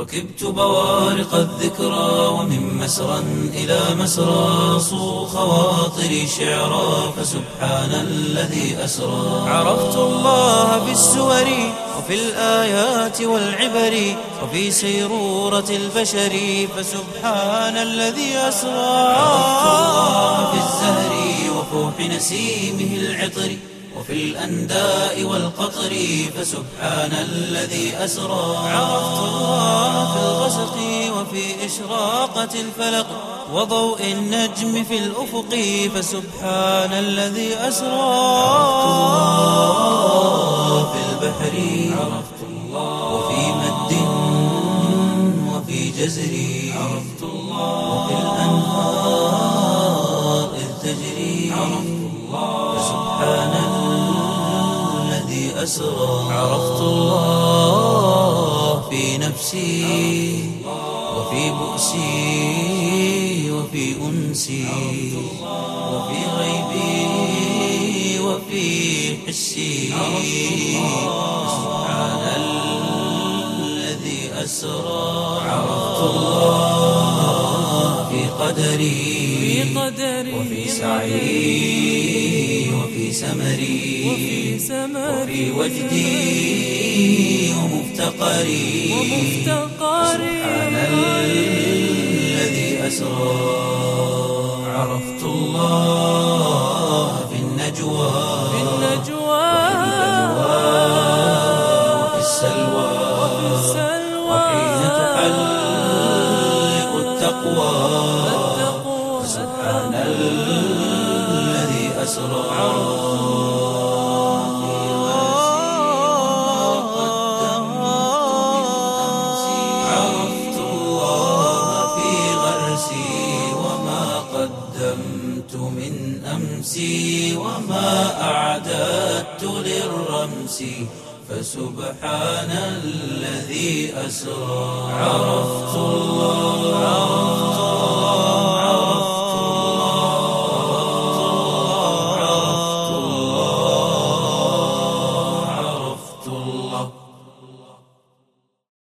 ركبت بوارق الذكرى ومن مسرى إلى مسرى صو خواطري شعرا فسبحان الذي أسرى عرفت الله بالسور وفي الآيات والعبر وفي سيرورة البشر فسبحان الذي أسرى عرفت الله بالزهر وفوح نسيمه العطر وفي الأنداء والقطر فسبحان الذي أسرى عرفت الله في الغسق وفي إشراقة الفلق وضوء النجم في الأفق فسبحان الذي أسرى عرفت الله في البحر عرفت الله وفي مد وفي جزر عرفت الله وفي الأنهار إذ تجري عرفت الله فسبحان الذي أسرى عرفت الله في نفسي وفي بؤسي وفي أنسي وفي غيبي وفي حسي سبحان الذي أسرى عرفت الله في قدري وفي سعي وفي سمري وفي وجدي ومفتقري سبحان الذي أسرى عرفت الله في النجوى وفي السلوى وحين تحلق التقوى سبحان الذي أسرى عرفت الله في غرسي وما قدمت من أمسي وما أعددت للرمس فسبحان الذي أسرى عرفت الله